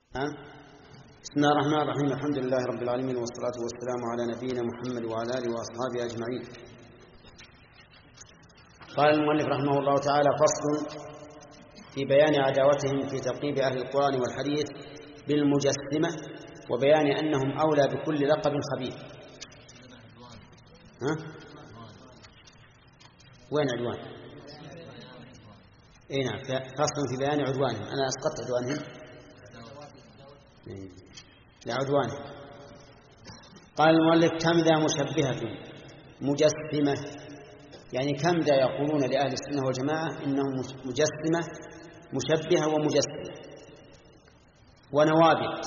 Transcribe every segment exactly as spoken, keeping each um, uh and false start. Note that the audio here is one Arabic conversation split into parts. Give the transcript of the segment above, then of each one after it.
بسم الله الرحمن الرحيم. الحمد لله رب العالمين، والصلاة والسلام على نبينا محمد وعلى آله وأصحابه أجمعين. قال المؤلف رحمه الله تعالى: فصل في بيان عداوتهم في ترقيب أهل القرآن والحديث بالمجسمة، وبيان أنهم أولى بكل لقب خبيث. ها؟ وين عدوان؟ اي نعم، فصل في بيان عدوانهم. أنا أسقطت عدوانهم لعدوانه. قال المؤلف: كم ذا مشبهة مجسمة، يعني كم ذا يقولون لأهل السنة والجماعة إنهم مجسمة مشبهة ومجسمة. ونوابت،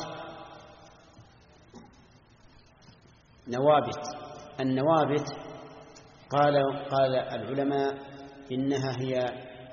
نوابت النوابت قال قال العلماء إنها هي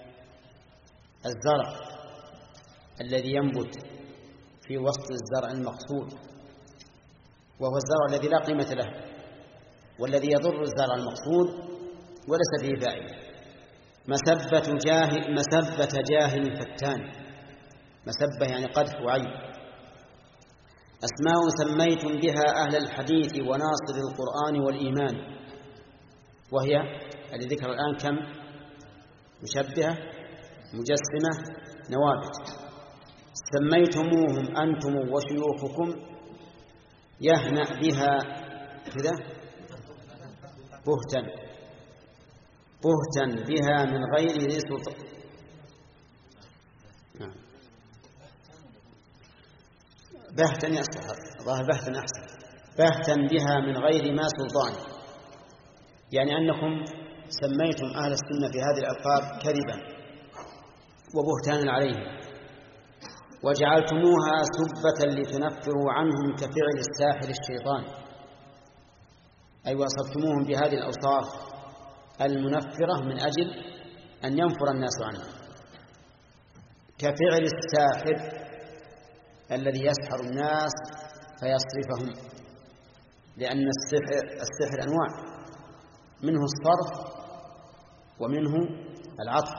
الزرع الذي ينبت في وسط الزرع المقصود، وهو الزرع الذي لا قيمة له والذي يضر الزرع المقصود وليس فيه فائدة. مسبة جاهل مسبة جاهل فتان، مسبة يعني قدح وعيب. أسماء سميتم بها أهل الحديث وناصر القرآن والإيمان، وهي الذي ذكر الآن كم؟ مشبهة مجسمة نوابت. سميتموهم أنتم وشيوخكم يهنأ بها كذا بهتا بهتا بها من غير ذي سلطان. نعم. بهتا يصلح، ظاهر بهتا أحسن. بهتا بها من غير ما سلطان، يعني أنكم سميتم أهل السنة في هذه الألقاب كذبا وبهتانا عليهم، وجعلتموها سبة لتنفروا عنهم كفعل الساحر الشيطان، أي وصفتموهم بهذه الأوصاف المنفرة من أجل أن ينفر الناس عنهم، كفعل الساحر الذي يسحر الناس فيصرفهم. لأن السحر, السحر أنواع، منه الصرف ومنه العطف.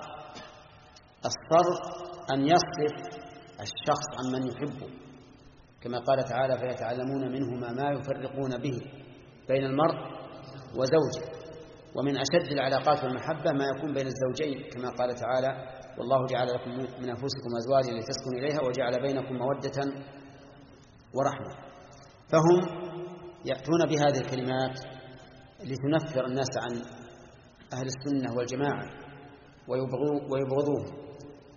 الصرف أن يصرف الشخص عن من يحبه، كما قال تعالى: فيتعلمون منهما ما يفرقون به بين المرء وزوجه. ومن أشد العلاقات والمحبة ما يكون بين الزوجين، كما قال تعالى: والله جعل لكم من أنفسكم أزواجا لتسكنوا إليها وجعل بينكم مودة ورحمة. فهم يأتون بهذه الكلمات لتنفر الناس عن أهل السنة والجماعة ويبغضوهم.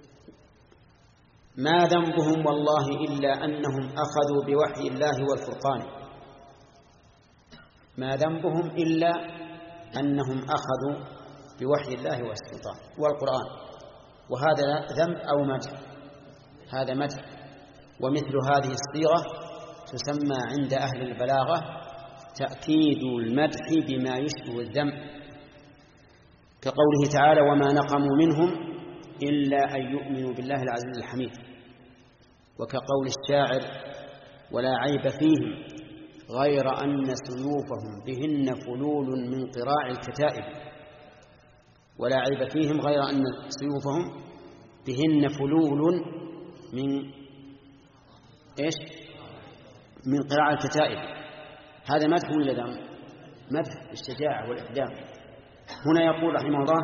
ما ذنبهم والله إلا أنهم أخذوا بوحي الله والفرقان. ما ذنبهم إلا أنهم أخذوا بوحي الله والسلطان والقرآن. وهذا ذنب أو مدح؟ هذا مدح. ومثل هذه الصيغة تسمى عند أهل البلاغة تأكيد المدح بما يشبه الذم، كقوله تعالى: وما نقموا منهم إلا أن يؤمنوا بالله العزيز الحميد. وكقول الشاعر: ولا عيب فيهم غير أن سيوفهم بهن فلول من قراع الكتائب. ولا عيب فيهم غير أن سيوفهم بهن فلول من إيش؟ من قراع الكتائب. هذا مدح ولا ذم؟ مدح الشجاعة والإقدام. هنا يقول رحمه الله: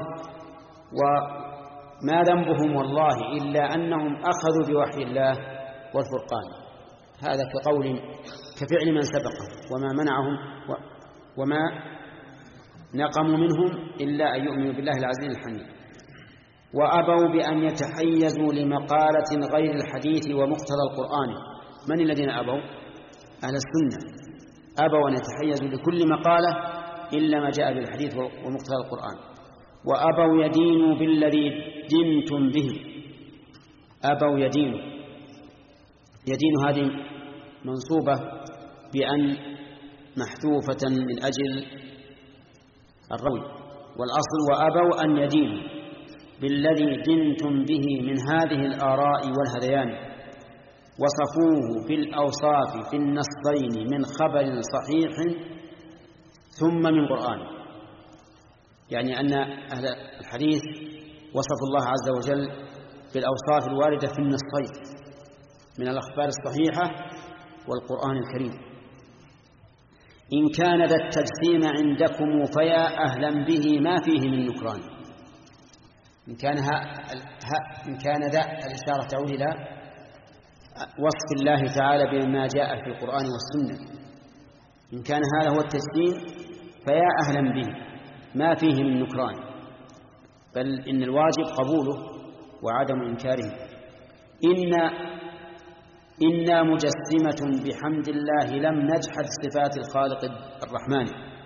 وما ذنبهم والله إلا أنهم أخذوا بوحي الله والفرقان. هذا كقول كفعل من سبقه: وما منعهم وما نقموا منهم إلا أن يؤمنوا بالله العزيز الحميد. وأبوا بأن يتحيزوا لمقالة غير الحديث ومقتضى القرآن. من الذين أبوا؟ أهل السنة. أبوا أن يتحيزوا لكل مقالة إلا ما جاء بالحديث ومقتضى القرآن. وأبوا يدينوا بالذي دنتم به. أبوا يدينوا، يدين هذه منصوبة بأن محذوفة من أجل الروي، والأصل وأبوا أن يدينوا بالذي دنتم به من هذه الآراء والهذيان. وصفوه بالأوصاف في النصين من خبر صحيح ثم من قرآن. يعني أن أهل الحديث وصفوا الله عز وجل بالأوصاف الواردة في النصين، من الأخبار الصحيحة والقرآن الكريم. إن كان ذا التجسيم عندكم فيا أهلا به ما فيه من نكران. إن كان, ها ها إن كان ذا الإشارة تعود إلى وصف الله تعالى بما جاء في القرآن والسنة. إن كان هذا هو التجسيم فيا أهلا به ما فيه من نكران، بل إن الواجب قبوله وعدم إنكاره. إنا إنا مجسمة بحمد الله لم نجحد صفات الخالق الرحمن.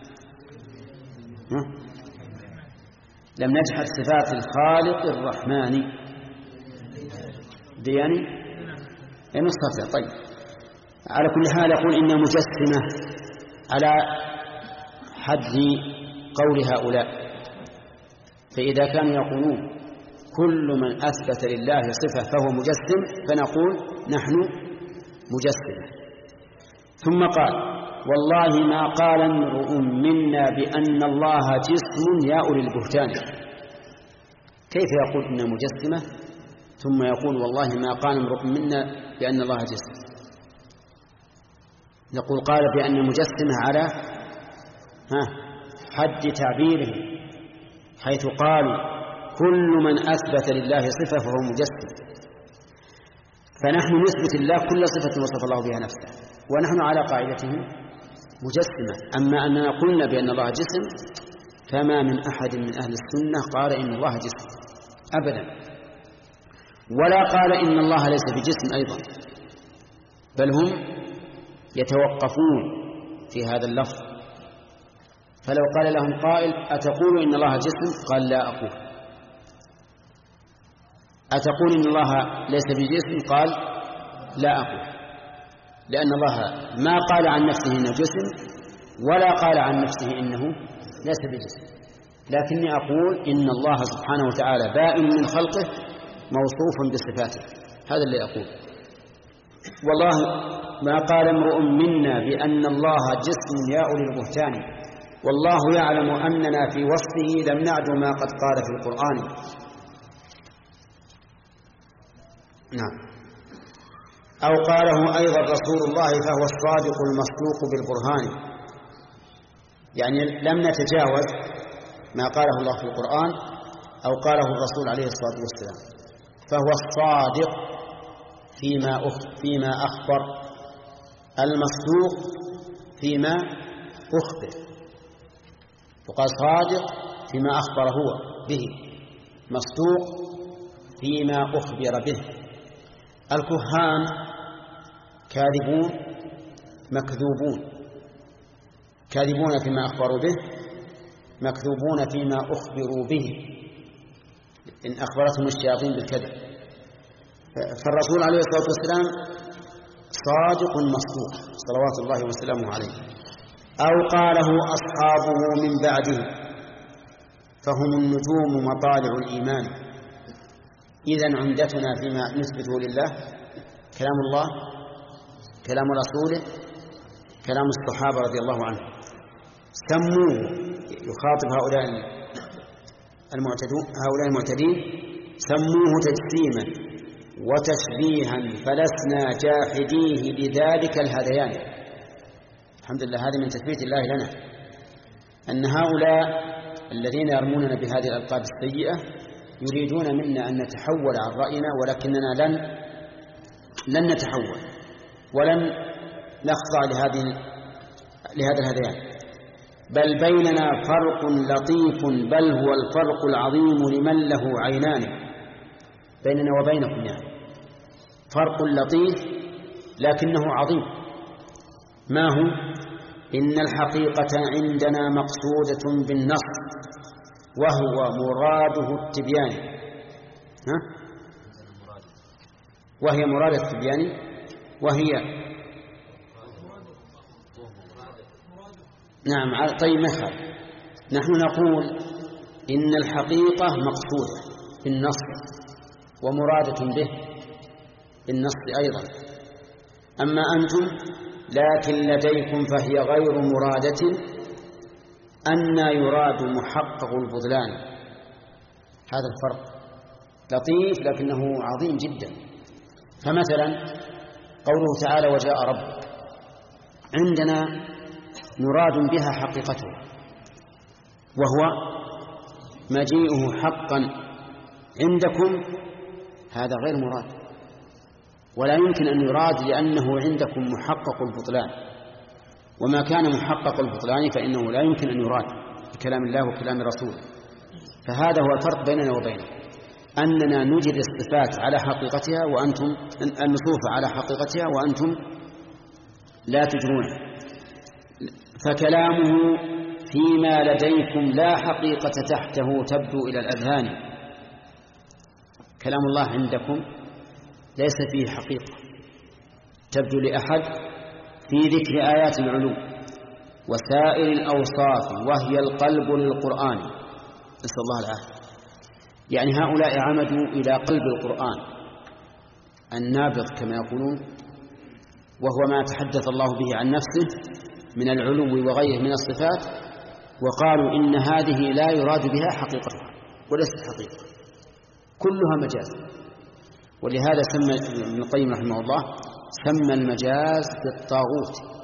لم نجحد صفات الخالق الرحمن دياني أي مصطفى. طيب، على كل حال يقول إنا مجسمة على حد قول هؤلاء. فإذا كانوا يقولون كل من أثبت لله صفة فهو مجسم فنقول نحن مجسمة. ثم قال والله ما قال امرؤ منا بأن الله جسم يا أولي البهتان. كيف يقول إننا مجسمة ثم يقول والله ما قال امرؤ منا بأن الله جسم؟ نقول قال بأن مجسمة على ها حد تعبيره، حيث قالوا كل من أثبت لله صفة فهو مجسم. فنحن نثبت الله كل صفة وصف الله بها نفسه، ونحن على قاعدته مجسمة. أما أننا قلنا بأن الله جسم فما من أحد من أهل السنة قال إن الله جسم أبدا، ولا قال إن الله ليس بجسم أيضا، بل هم يتوقفون في هذا اللفظ. فلو قال لهم قائل أتقول إن الله جسم؟ قال لا أقول. أتقول إن الله ليس بجسم؟ قال لا أقول، لأن الله ما قال عن نفسه إنه جسم ولا قال عن نفسه إنه ليس بجسم، لكني أقول إن الله سبحانه وتعالى بائن من خلقه موصوف بصفاته. هذا اللي أقول. والله ما قال امرؤ منا بأن الله جسم يا أولي البهتان والله يعلم أننا في وصفه لم نعد ما قد قال في القرآن. نعم. أو قاله أيضا رسول الله فهو الصادق المصدوق بالبرهان، يعني لم نتجاوز ما قاله الله في القرآن أو قاله الرسول عليه الصلاة والسلام. فهو الصادق فيما فيما أخبر، المصدوق فيما أخبر. وقال صادق فيما أخبر هو به، مصدوق فيما أخبر به. الكهان كاذبون مكذوبون، كاذبون فيما أخبروا به، مكذوبون فيما أخبروا به، إن أخبرتهم الشياطين بالكذب. فالرسول عليه الصلاة والسلام صادق مصدوق صلوات الله وسلامه عليه. أو قاله أصحابه من بعده فهم النجوم مطالع الإيمان. إذن عمدتنا فيما نثبته لله كلام الله، كلام رسوله، كلام الصحابة رضي الله عنهم. سموه، يخاطب هؤلاء المعتدون هؤلاء المعتدين، سموه تجسيما وتشبيها فلسنا جاحديه بذلك الهذيان. الحمد لله، هذه من تثبيت الله لنا أن هؤلاء الذين يرموننا بهذه الألقاب السيئة يريدون منا أن نتحول عن رأينا، ولكننا لن لن نتحول ولن نخضع لهذه لهذا الهذيان، بل بيننا فرق لطيف، بل هو الفرق العظيم لمن له عينان. بيننا وبينكم يعني فرق لطيف لكنه عظيم. ما هو؟ إن الحقيقة عندنا مقصودة بالنص وهو مراده التبيان. ها؟ وهي مراد التبيان، وهي نعم. طيب مثلا نحن نقول إن الحقيقة مقصودة بالنص ومرادة به بالنص أيضا، أما أنتم لكن لديكم فهي غير مرادة، أن يراد محقق البطلان. هذا الفرق لطيف لكنه عظيم جدا. فمثلا قوله تعالى وجاء ربك، عندنا مراد بها حقيقته، وهو مجيئه حقا عندكم، هذا غير مراد، ولا يمكن أن يراد لأنه عندكم محقق البطلان، وما كان محقق البطلان فإنه لا يمكن أن يراد بكلام الله وكلام رسوله. فهذا هو الفرق بيننا وبينه، أننا نجد الصفات على حقيقتها وأنتم النصوص على حقيقتها وأنتم لا تجرون. فكلامه فيما لديكم لا حقيقة تحته تبدو إلى الأذهان. كلام الله عندكم ليس فيه حقيقة تبدو لأحد في ذكر آيات العلو وسائر الأوصاف وهي القلب للقرآن، نسأل الله العافية. يعني هؤلاء عمدوا إلى قلب القرآن النابض كما يقولون، وهو ما تحدث الله به عن نفسه من العلو وغيره من الصفات، وقالوا إن هذه لا يراد بها حقيقتها وليست حقيقة، كلها مجاز. ولهذا سمى ابن القيم رحمه الله سمى المجاز بالطاغوت،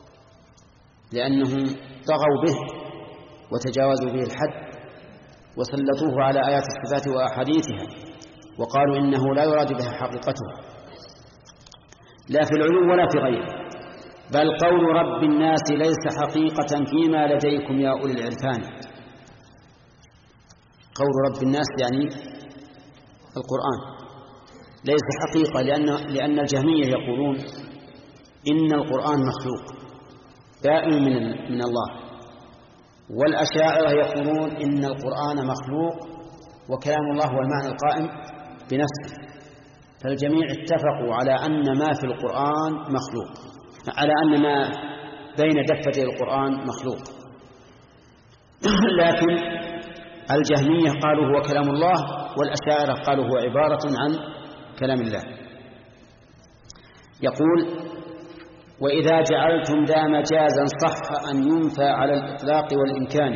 لأنهم طغوا به وتجاوزوا به الحد وسلطوه على آيات الصفات وأحاديثها، وقالوا إنه لا يراد بها حقيقتها لا في العلو ولا في غيره. بل قول رب الناس ليس حقيقة فيما لديكم يا أولي العرفان. قول رب الناس يعني القرآن ليس حقيقة، لأن, لأن الجهمية يقولون إن القرآن مخلوق دائم من, من الله، والأشاعرة يقولون إن القرآن مخلوق وكلام الله هو المعنى القائم بنفسه. فالجميع اتفقوا على أن ما في القرآن مخلوق، على أن ما بين دفتي القرآن مخلوق. لكن الجهمية قالوا هو كلام الله، والأشاعرة قالوا هو عبارة عن كلام الله. يقول وإذا جعلتم ذا مجازا صح أن ينفى على الإطلاق والإمكان.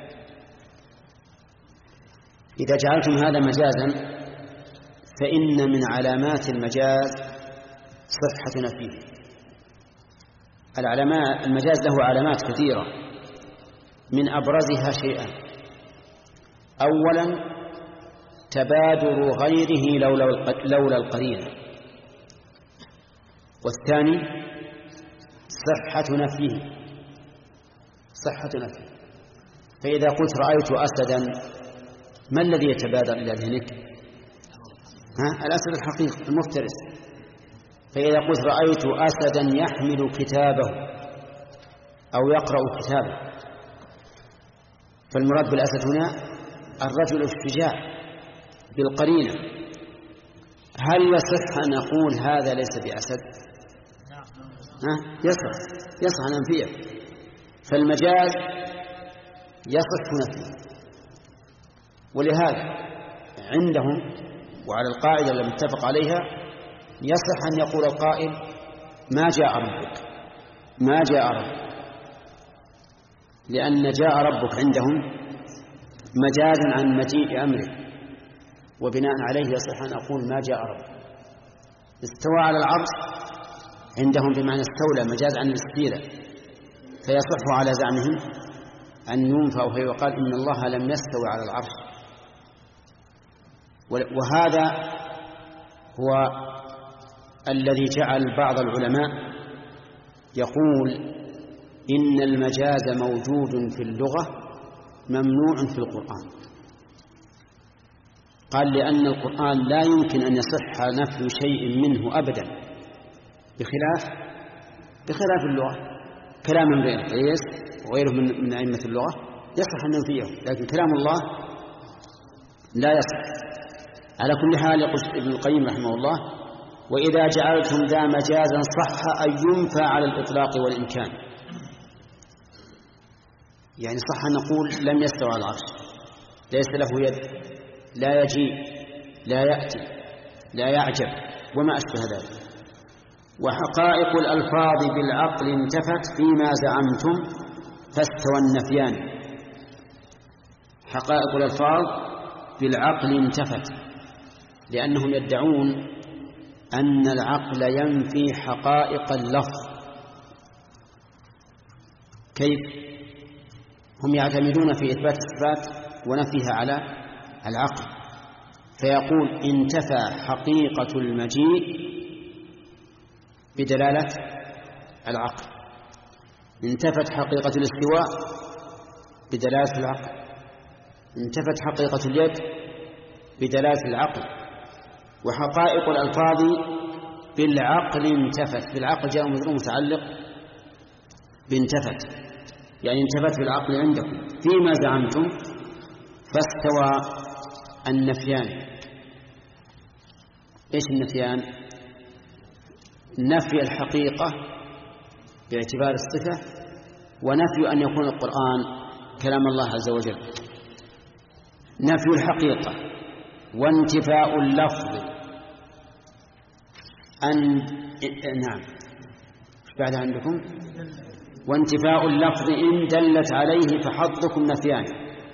إذا جعلتم هذا مجازا فإن من علامات المجاز صحة نفيه. المجاز له علامات كثيرة، من أبرزها شيئا: أولا تبادر غيره لولا القرينة، والثاني صحة نفيه صحة نفيه فإذا قلت رأيت أسدا ما الذي يتبادر إلى ذهنك؟ ها؟ الأسد الحقيقي المفترس. فإذا قلت رأيت أسدا يحمل كتابه أو يقرأ كتابه، فالمراد بالأسد هنا الرجل الشجاع بالقرينة. هل يصح أن نقول هذا ليس بأسد؟ ها؟ يصح يصح أن ننفيه. فالمجاز يصح نفيه. ولهذا عندهم وعلى القاعدة التي اتفق عليها يصح أن يقول القائل ما جاء ربك ما جاء ربك، لأن جاء ربك عندهم مجازا عن مجيء أمره، وبناء عليه يصح أن أقول ما جاء ربك. استوى على العرش عندهم بمعنى استولى، مجاز عن الاستيلاء، فيصح على زعمهم أن ينفى وهي وقال إن الله لم يستوي على العرش. وهذا هو الذي جعل بعض العلماء يقول إن المجاز موجود في اللغة ممنوع في القرآن. قال لأن القرآن لا يمكن أن يصح نفي شيء منه أبدا، بخلاف بخلاف اللغة. كلام امرئ القيس وغيره من من أئمة اللغة يصح أن ننفيه، لكن كلام الله لا يصح. على كل حال يقول ابن القيم رحمه الله وإذا جعلتم ذا مجازا صح أن ينفى على الإطلاق والإمكان. يعني صح أن نقول لم يستوى على العرش، ليس له يد، لا يجيء، لا يأتي، لا يعجب، وما أشبه ذلك. وحقائق الألفاظ بالعقل انتفت فيما زعمتم فاستوى النفيان. حقائق الألفاظ بالعقل انتفت، لأنهم يدعون أن العقل ينفي حقائق اللفظ. كيف؟ هم يعتمدون في إثبات الصفات ونفيها على العقل، فيقول انتفى حقيقة المجيء بدلالة العقل، انتفت حقيقة الاستواء بدلالة العقل، انتفت حقيقة اليد بدلالة العقل، وحقائق الألفاظ بالعقل انتفت. بالعقل جاء مجرور متعلق بانتفت، يعني انتفت بالعقل عندكم فيما زعمتم. فاستوى النفيان. ايش النفيان؟ نفي الحقيقة باعتبار الصفة، ونفي أن يكون القرآن كلام الله عز وجل. نفي الحقيقة وانتفاء اللفظ أن نعم ايش بعد عندكم؟ وانتفاء اللفظ إن دلت عليه فحظكم نفيان.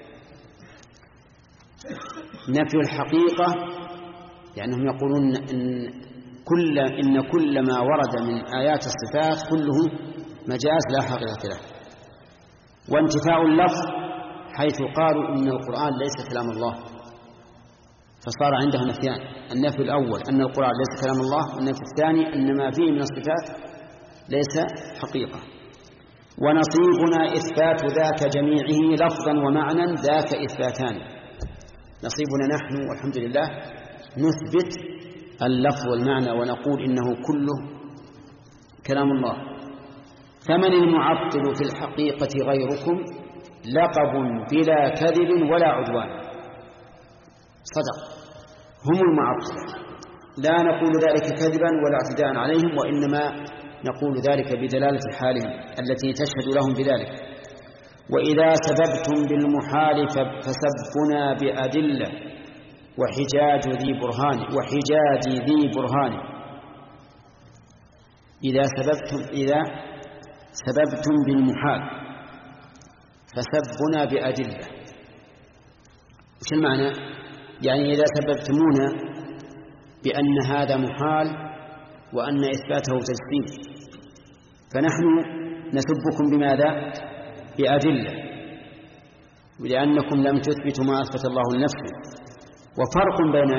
نفي الحقيقة لأنهم يعني يقولون إن كل إن كل ما ورد من آيات الصفات كله مجاز لا حقيقة له. وانتفاء اللفظ حيث قالوا إن القرآن ليس كلام الله، فصار عندها نفيان. النفي الأول أن القرآن ليس كلام الله، والنفي الثاني أن ما فيه من الصفات ليس حقيقة. ونصيبنا إثبات ذاك جميعه لفظا ومعنى، ذاك إثباتان. نصيبنا نحن والحمد لله نثبت اللفظ والمعنى ونقول إنه كله كلام الله. فمن المعطل في الحقيقة غيركم لقب بلا كذب ولا عدوان. صدق، هم المعطل، لا نقول ذلك كذبا ولا اعتداء عليهم، وإنما نقول ذلك بدلالة حالهم التي تشهد لهم بذلك. وإذا سببتم بالمحال فسبنا بأدلة وحجاج ذي برهان وحجاج ذي برهان. إذا سببتم إذا سببتم بالمحال فسبنا بأدلة. وش المعنى؟ يعني إذا سببتمونا بأن هذا محال وأن إثباته تجسيم، فنحن نسبكم بماذا؟ بأدلة، ولأنكم لم تثبتوا ما أثبت الله لنفسه. وفرق بين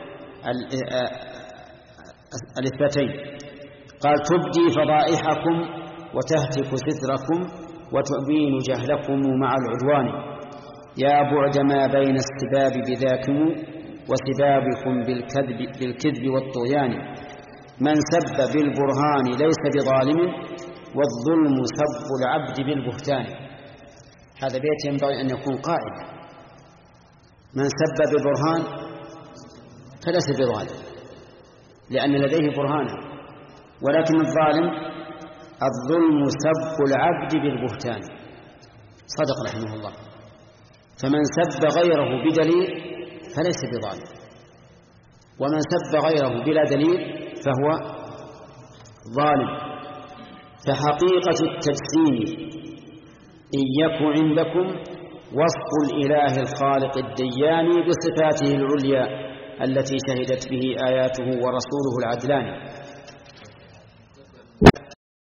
الإثباتين. قال تبدي فضائحكم وتهتك ستركم وتبين جهلكم مع العدوان، يا بعد ما بين السباب بذاكم وسبابكم بالكذب, بالكذب والطغيان. من سب بالبرهان ليس بظالم والظلم سب العبد بالبهتان. هذا بيت ينبغي أن يكون قاعدة. من سب بالبرهان فليس بظالم لأن لديه برهانا، ولكن الظالم الظلم سب العبد بالبهتان. صدق رحمه الله. فمن سب غيره بدليل فليس بظالم، ومن سب غيره بلا دليل فهو ظالم. فحقيقة التجسيم إن يكن عندكم وصف الإله الخالق الديان بصفاته العليا التي شهدت به آياته ورسوله العدلان.